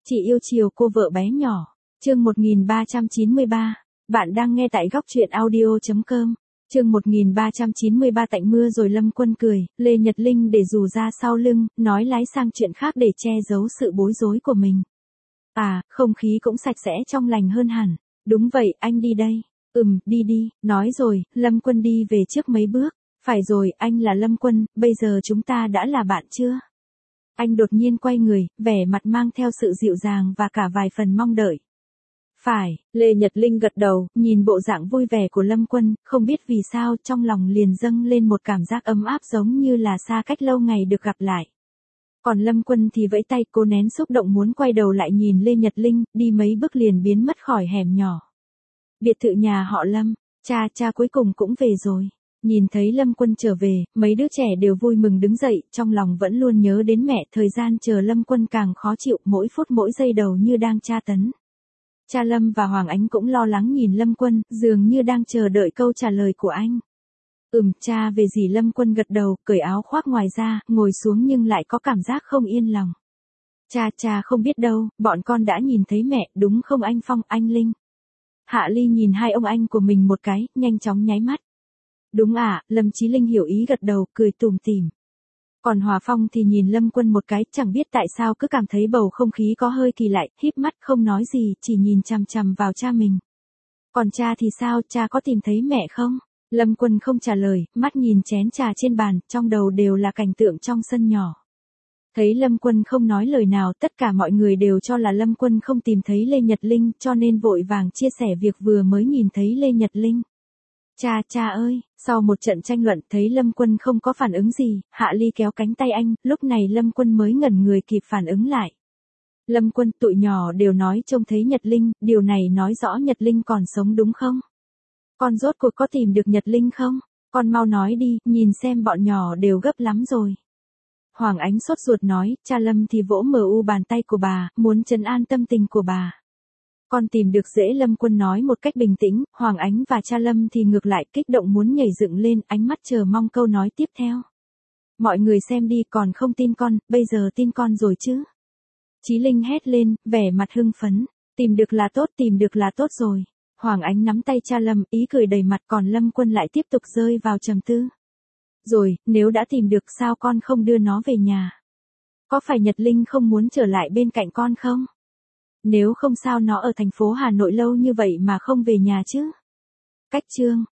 Chị yêu chiều cô vợ bé nhỏ. Chương 1393. Bạn đang nghe tại góc truyện audio.com. Chương 1393 tạnh mưa rồi Lâm Quân cười, Lê Nhật Linh để dù ra sau lưng, nói lái sang chuyện khác để che giấu sự bối rối của mình. À, không khí cũng sạch sẽ trong lành hơn hẳn. Đúng vậy, anh đi đây. Đi đi, nói rồi, Lâm Quân đi về trước mấy bước. Phải rồi, anh là Lâm Quân, bây giờ chúng ta đã là bạn chưa? Anh đột nhiên quay người, vẻ mặt mang theo sự dịu dàng và cả vài phần mong đợi. Phải, Lê Nhật Linh gật đầu, nhìn bộ dạng vui vẻ của Lâm Quân, không biết vì sao trong lòng liền dâng lên một cảm giác ấm áp giống như là xa cách lâu ngày được gặp lại. Còn Lâm Quân thì vẫy tay cố nén xúc động muốn quay đầu lại nhìn Lê Nhật Linh, đi mấy bước liền biến mất khỏi hẻm nhỏ. Biệt thự nhà họ Lâm, cha cuối cùng cũng về rồi. Nhìn thấy Lâm Quân trở về, mấy đứa trẻ đều vui mừng đứng dậy, trong lòng vẫn luôn nhớ đến mẹ, thời gian chờ Lâm Quân càng khó chịu, mỗi phút mỗi giây đầu như đang tra tấn. Cha Lâm và Hoàng Ánh cũng lo lắng nhìn Lâm Quân, dường như đang chờ đợi câu trả lời của anh. Cha về gì? Lâm Quân gật đầu, cởi áo khoác ngoài ra, ngồi xuống nhưng lại có cảm giác không yên lòng. Cha không biết đâu, bọn con đã nhìn thấy mẹ, đúng không anh Phong, anh Linh? Hạ Ly nhìn hai ông anh của mình một cái, nhanh chóng nháy mắt. Đúng à, Lâm Chí Linh hiểu ý gật đầu, cười tủm tỉm. Còn Hòa Phong thì nhìn Lâm Quân một cái, chẳng biết tại sao cứ cảm thấy bầu không khí có hơi kỳ lạ, híp mắt không nói gì, chỉ nhìn chằm chằm vào cha mình. Còn cha thì sao, cha có tìm thấy mẹ không? Lâm Quân không trả lời, mắt nhìn chén trà trên bàn, trong đầu đều là cảnh tượng trong sân nhỏ. Thấy Lâm Quân không nói lời nào, tất cả mọi người đều cho là Lâm Quân không tìm thấy Lê Nhật Linh, cho nên vội vàng chia sẻ việc vừa mới nhìn thấy Lê Nhật Linh. Cha ơi, sau một trận tranh luận thấy Lâm Quân không có phản ứng gì, Hạ Ly kéo cánh tay anh, lúc này Lâm Quân mới ngẩn người kịp phản ứng lại. Lâm Quân, tụi nhỏ đều nói trông thấy Nhật Linh, điều này nói rõ Nhật Linh còn sống đúng không? Con rốt cuộc có tìm được Nhật Linh không? Con mau nói đi, nhìn xem bọn nhỏ đều gấp lắm rồi. Hoàng Ánh sốt ruột nói, cha Lâm thì vỗ bàn tay của bà, muốn trấn an tâm tình của bà. Con tìm được dễ. Lâm Quân nói một cách bình tĩnh, Hoàng Ánh và cha Lâm thì ngược lại kích động muốn nhảy dựng lên, ánh mắt chờ mong câu nói tiếp theo. Mọi người xem đi, còn không tin con, bây giờ tin con rồi chứ? Chí Linh hét lên, vẻ mặt hưng phấn, tìm được là tốt rồi. Hoàng Ánh nắm tay cha Lâm, ý cười đầy mặt, còn Lâm Quân lại tiếp tục rơi vào trầm tư. Rồi, nếu đã tìm được sao con không đưa nó về nhà? Có phải Nhật Linh không muốn trở lại bên cạnh con không? Nếu không sao nó ở thành phố Hà Nội lâu như vậy mà không về nhà chứ? Cách chương.